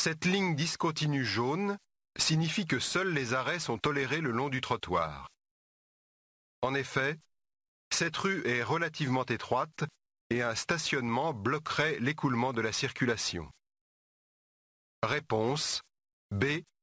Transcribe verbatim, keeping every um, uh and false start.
Cette ligne discontinue jaune signifie que seuls les arrêts sont tolérés le long du trottoir. En effet, cette rue est relativement étroite et un stationnement bloquerait l'écoulement de la circulation. Réponse B.